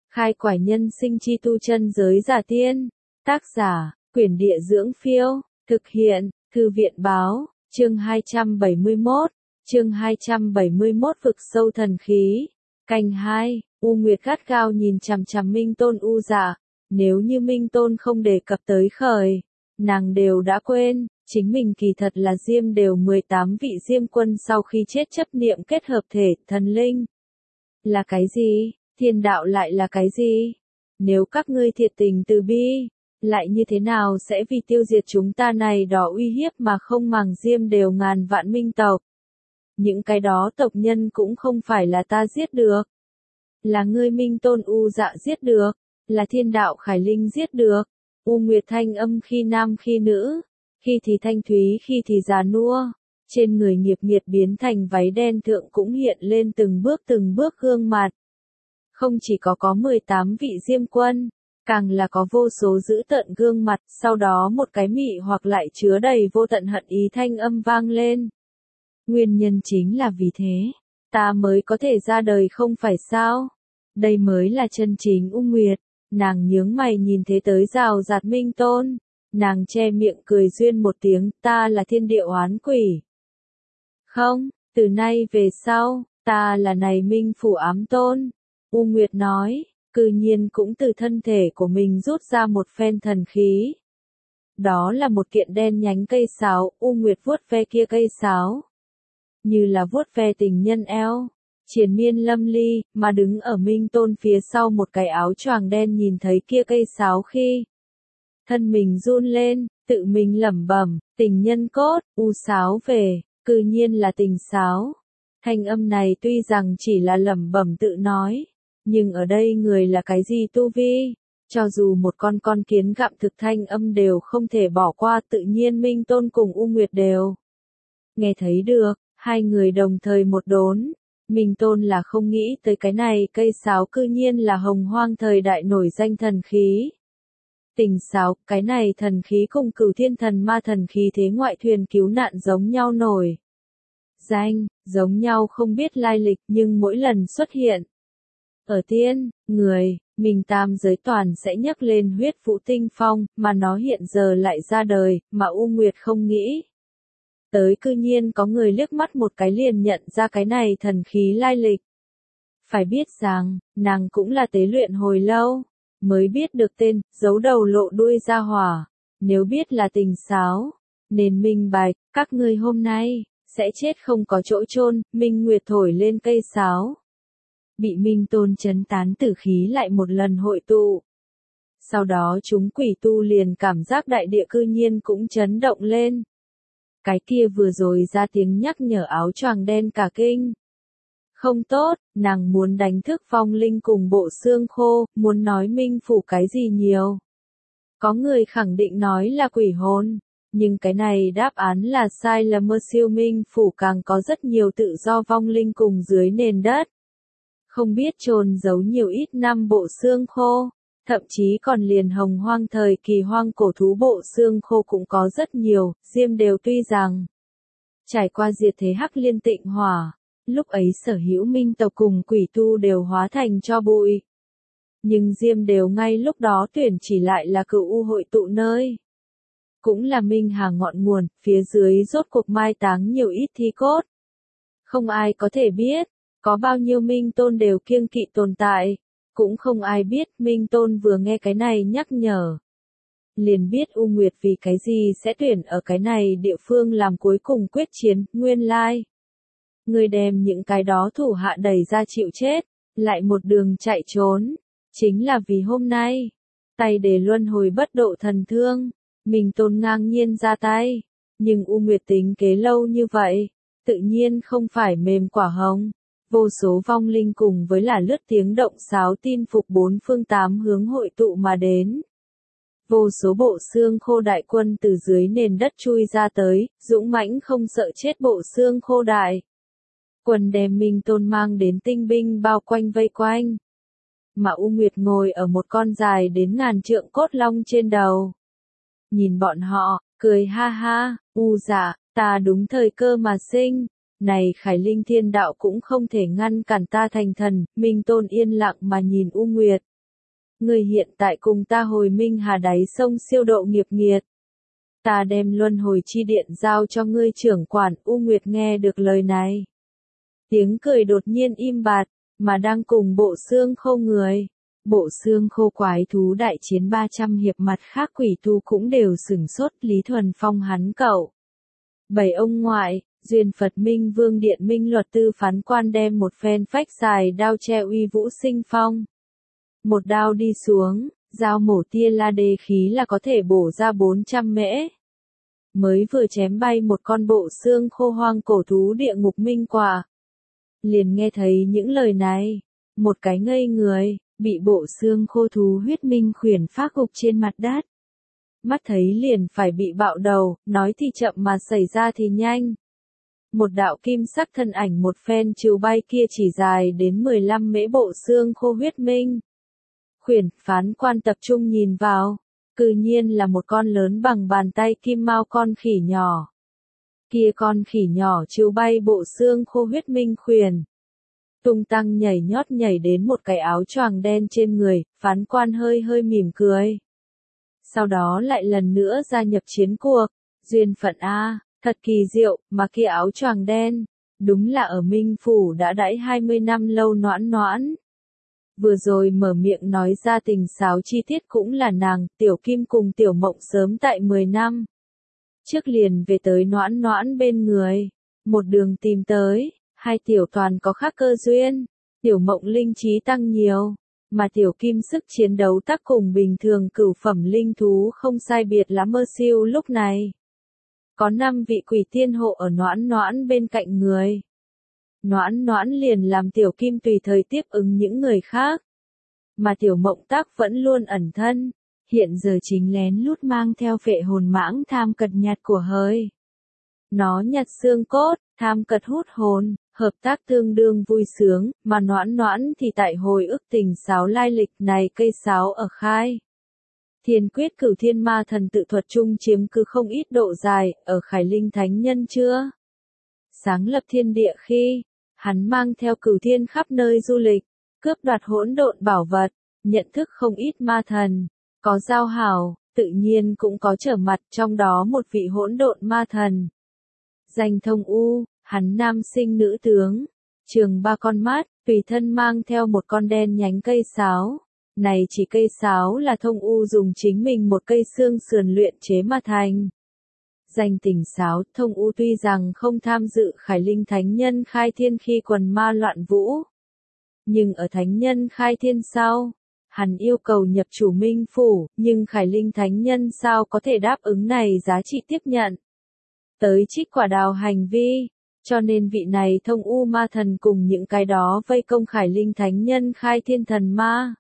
Khai quải nhân sinh chi tu chân giới giả tiên. Tác giả, Quyển Địa Dưỡng Phiêu. Thực hiện, Thư viện Báo. Chương 271. Chương 271 Vực sâu thần khí. Canh 2. U Nguyệt gắt gao nhìn chằm chằm Minh Tôn U Dạ. Nếu như Minh Tôn không đề cập tới khởi, nàng đều đã quên, chính mình kỳ thật là Diêm đều 18 vị Diêm quân sau khi chết chấp niệm kết hợp thể, thần linh. Là cái gì? Thiên đạo lại là cái gì? Nếu các ngươi thiệt tình từ bi, lại như thế nào sẽ vì tiêu diệt chúng ta này đó uy hiếp mà không màng Diêm đều ngàn vạn minh tộc? Những cái đó tộc nhân cũng không phải là ta giết được. Là ngươi Minh Tôn U Dạ giết được, là thiên đạo Khải Linh giết được. U Nguyệt thanh âm khi nam khi nữ, khi thì thanh thúy khi thì già nua, trên người nghiệp nghiệt biến thành váy đen thượng cũng hiện lên từng bước gương mặt. Không chỉ có 18 vị Diêm quân, càng là có vô số dữ tợn gương mặt, sau đó một cái mị hoặc lại chứa đầy vô tận hận ý thanh âm vang lên. Nguyên nhân chính là vì thế, ta mới có thể ra đời không phải sao? Đây mới là chân chính U Nguyệt. Nàng nhướng mày nhìn thế tới rào rạt Minh Tôn. Nàng che miệng cười duyên một tiếng, ta là thiên địa oán quỷ. Không, từ nay về sau, ta là này Minh Phủ Ám Tôn. U Nguyệt nói, cư nhiên cũng từ thân thể của mình rút ra một phen thần khí. Đó là một kiện đen nhánh cây sáo, U Nguyệt vuốt ve kia cây sáo. Như là vuốt ve tình nhân eo. Triền miên lâm ly, mà đứng ở Minh Tôn phía sau một cái áo choàng đen nhìn thấy kia cây sáo khi. Thân mình run lên, tự mình lẩm bẩm, tình nhân cốt, u sáo về, cư nhiên là tình sáo. Thanh âm này tuy rằng chỉ là lẩm bẩm tự nói, nhưng ở đây người là cái gì tu vi? Cho dù một con kiến gặm thực thanh âm đều không thể bỏ qua, tự nhiên Minh Tôn cùng U Nguyệt đều nghe thấy được, hai người đồng thời một đốn. Minh Tôn là không nghĩ tới cái này cây sáo cư nhiên là hồng hoang thời đại nổi danh thần khí. Tình sáo, cái này thần khí cùng Cửu Thiên Thần Ma thần khí thế ngoại thuyền cứu nạn giống nhau nổi danh, giống nhau không biết lai lịch nhưng mỗi lần xuất hiện ở tiên, người, mình tam giới toàn sẽ nhấc lên huyết vũ tinh phong, mà nó hiện giờ lại ra đời, mà U Nguyệt không nghĩ. Tới cư nhiên có người liếc mắt một cái liền nhận ra cái này thần khí lai lịch. Phải biết rằng, nàng cũng là tế luyện hồi lâu, mới biết được tên, giấu đầu lộ đuôi ra hỏa. Nếu biết là tình sáo, nên minh bạch, các ngươi hôm nay, sẽ chết không có chỗ chôn. Minh Nguyệt thổi lên cây sáo. Bị Minh Tôn chấn tán tử khí lại một lần hội tụ. Sau đó chúng quỷ tu liền cảm giác đại địa cư nhiên cũng chấn động lên. Cái kia vừa rồi ra tiếng nhắc nhở áo choàng đen cả kinh. Không tốt, nàng muốn đánh thức vong linh cùng bộ xương khô, muốn nói Minh Phủ cái gì nhiều. Có người khẳng định nói là quỷ hồn, nhưng cái này đáp án là sai, là mơ siêu. Minh Phủ càng có rất nhiều tự do vong linh cùng dưới nền đất. Không biết chôn giấu nhiều ít năm bộ xương khô. Thậm chí còn liền hồng hoang thời kỳ hoang cổ thú bộ xương khô cũng có rất nhiều. Diêm đều tuy rằng trải qua diệt thế hắc liên tịnh hỏa, lúc ấy sở hữu minh tộc cùng quỷ tu đều hóa thành tro bụi. Nhưng Diêm đều ngay lúc đó tuyển chỉ lại là Cửu U hội tụ nơi. Cũng là minh hà ngọn nguồn, phía dưới rốt cuộc mai táng nhiều ít thi cốt. Không ai có thể biết, có bao nhiêu Minh Tôn đều kiêng kỵ tồn tại. Cũng không ai biết. Minh Tôn vừa nghe cái này nhắc nhở, liền biết U Nguyệt vì cái gì sẽ tuyển ở cái này địa phương làm cuối cùng quyết chiến. Nguyên lai, người đem những cái đó thủ hạ đẩy ra chịu chết, lại một đường chạy trốn, chính là vì hôm nay, tay để luân hồi bất độ thần thương, Minh Tôn ngang nhiên ra tay, nhưng U Nguyệt tính kế lâu như vậy, tự nhiên không phải mềm quả hồng. Vô số vong linh cùng với là lướt tiếng động sáo tin phục bốn phương tám hướng hội tụ mà đến. Vô số bộ xương khô đại quân từ dưới nền đất chui ra tới, dũng mãnh không sợ chết bộ xương khô đại. Quân đem Minh Tôn mang đến tinh binh bao quanh vây quanh. Mà U Nguyệt ngồi ở một con dài đến ngàn trượng cốt long trên đầu. Nhìn bọn họ, cười ha ha, U Dạ, ta đúng thời cơ mà sinh. Này Khải Linh thiên đạo cũng không thể ngăn cản ta thành thần. Minh Tôn yên lặng mà nhìn U Nguyệt. Ngươi hiện tại cùng ta hồi Minh Hà đáy sông siêu độ nghiệp nghiệt. Ta đem luân hồi chi điện giao cho ngươi trưởng quản. U Nguyệt nghe được lời này. Tiếng cười đột nhiên im bặt, mà đang cùng bộ xương khô người. Bộ xương khô quái thú đại chiến 300 hiệp mặt khác quỷ tu cũng đều sửng sốt. Lý Thuần Phong hắn cậu. 7 ông ngoại, Duyên Phật Minh Vương Điện Minh Luật Tư phán quan đem một phen phách dài đao che uy vũ sinh phong. Một đao đi xuống, dao mổ tia la đề khí là có thể bổ ra 400 mễ. Mới vừa chém bay một con bộ xương khô hoang cổ thú địa ngục minh quả. Liền nghe thấy những lời này, một cái ngây người, bị bộ xương khô thú huyết minh khuyển phác gục trên mặt đất. Mắt thấy liền phải bị bạo đầu, nói thì chậm mà xảy ra thì nhanh. Một đạo kim sắc thân ảnh một phen trừ bay kia chỉ dài đến 15 mễ bộ xương khô huyết minh. Khuyển phán quan tập trung nhìn vào, cư nhiên là một con lớn bằng bàn tay kim mao con khỉ nhỏ. Kia con khỉ nhỏ trừ bay bộ xương khô huyết minh khuyển. Tung tăng nhảy nhót nhảy đến một cái áo choàng đen trên người, phán quan hơi hơi mỉm cười. Sau đó lại lần nữa gia nhập chiến cuộc, duyên phận a, thật kỳ diệu, mà kia áo choàng đen, đúng là ở Minh Phủ đã đãi 20 năm lâu Noãn Noãn. Vừa rồi mở miệng nói ra tình xáo chi tiết cũng là nàng, Tiểu Kim cùng Tiểu Mộng sớm tại 10 năm. Trước liền về tới Noãn Noãn bên người, một đường tìm tới, hai Tiểu Toàn có khác cơ duyên, Tiểu Mộng linh trí tăng nhiều. Mà Tiểu Kim sức chiến đấu tác cùng bình thường cửu phẩm linh thú không sai biệt lắm mơ siêu lúc này. Có 5 vị quỷ tiên hộ ở Noãn Noãn bên cạnh người. Noãn Noãn liền làm Tiểu Kim tùy thời tiếp ứng những người khác. Mà Tiểu Mộng tác vẫn luôn ẩn thân, hiện giờ chính lén lút mang theo phệ hồn mãng tham cật nhạt của hơi. Nó nhặt xương cốt, tham cật hút hồn. Hợp tác tương đương vui sướng, mà Noãn Noãn thì tại hồi ức tình sáo lai lịch này cây sáo ở khai. Thiên quyết cửu thiên ma thần tự thuật chung chiếm cứ không ít độ dài, ở Khải Linh Thánh Nhân chưa? Sáng lập thiên địa khi, hắn mang theo cửu thiên khắp nơi du lịch, cướp đoạt hỗn độn bảo vật, nhận thức không ít ma thần, có giao hảo, tự nhiên cũng có trở mặt trong đó một vị hỗn độn ma thần. Danh Thông U. Hắn nam sinh nữ tướng, trường 3 con mắt, tùy thân mang theo một con đen nhánh cây sáo. Này chỉ cây sáo là Thông U dùng chính mình một cây xương sườn luyện chế mà thành. Danh tình sáo, Thông U tuy rằng không tham dự Khải Linh Thánh Nhân khai thiên khi quần ma loạn vũ. Nhưng ở Thánh Nhân khai thiên sau, hắn yêu cầu nhập chủ Minh Phủ, nhưng Khải Linh Thánh Nhân sao có thể đáp ứng này giá trị tiếp nhận. Tới trích quả đào hành vi. Cho nên vị này Thông U ma thần cùng những cái đó vây công Khải Linh Thánh Nhân khai thiên thần ma.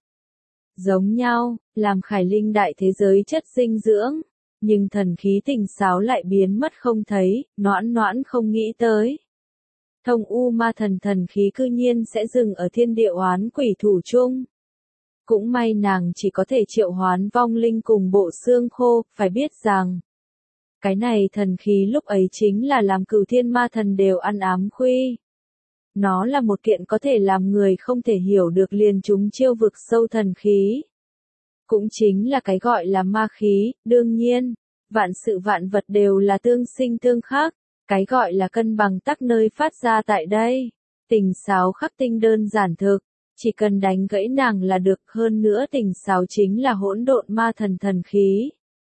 Giống nhau, làm Khải Linh đại thế giới chất dinh dưỡng, nhưng thần khí tình sáo lại biến mất không thấy, Noãn Noãn không nghĩ tới. Thông U ma thần thần khí cư nhiên sẽ dừng ở thiên địa oán quỷ thủ chung. Cũng may nàng chỉ có thể triệu hoán vong linh cùng bộ xương khô, phải biết rằng. Cái này thần khí lúc ấy chính là làm cửu thiên ma thần đều ăn ám khuy. Nó là một kiện có thể làm người không thể hiểu được liền chúng chiêu vực sâu thần khí. Cũng chính là cái gọi là ma khí, đương nhiên, vạn sự vạn vật đều là tương sinh tương khắc, cái gọi là cân bằng tắc nơi phát ra tại đây. Tình sáo khắc tinh đơn giản thực, chỉ cần đánh gãy nàng là được, hơn nữa tình sáo chính là hỗn độn ma thần thần khí.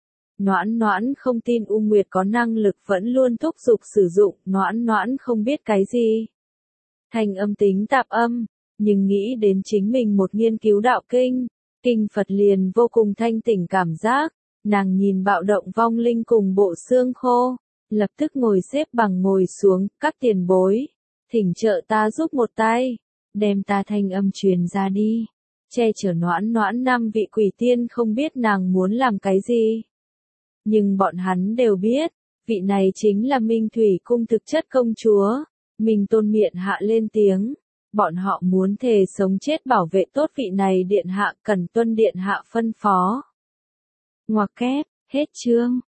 Noãn Noãn không tin U Nguyệt có năng lực vẫn luôn thúc giục sử dụng, Noãn Noãn không biết cái gì. Thành âm tính tạp âm, nhưng nghĩ đến chính mình một nghiên cứu đạo kinh, kinh Phật liền vô cùng thanh tỉnh cảm giác, nàng nhìn bạo động vong linh cùng bộ xương khô, lập tức ngồi xếp bằng ngồi xuống, các tiền bối, thỉnh trợ ta giúp một tay, đem ta thanh âm truyền ra đi, che chở Noãn Noãn 5 vị quỷ tiên không biết nàng muốn làm cái gì. Nhưng bọn hắn đều biết, vị này chính là Minh Thủy Cung thực chất công chúa. Minh Tôn miệng hạ lên tiếng, bọn họ muốn thề sống chết bảo vệ tốt vị này điện hạ, cần tuân điện hạ phân phó. Ngoặc kép, hết chương.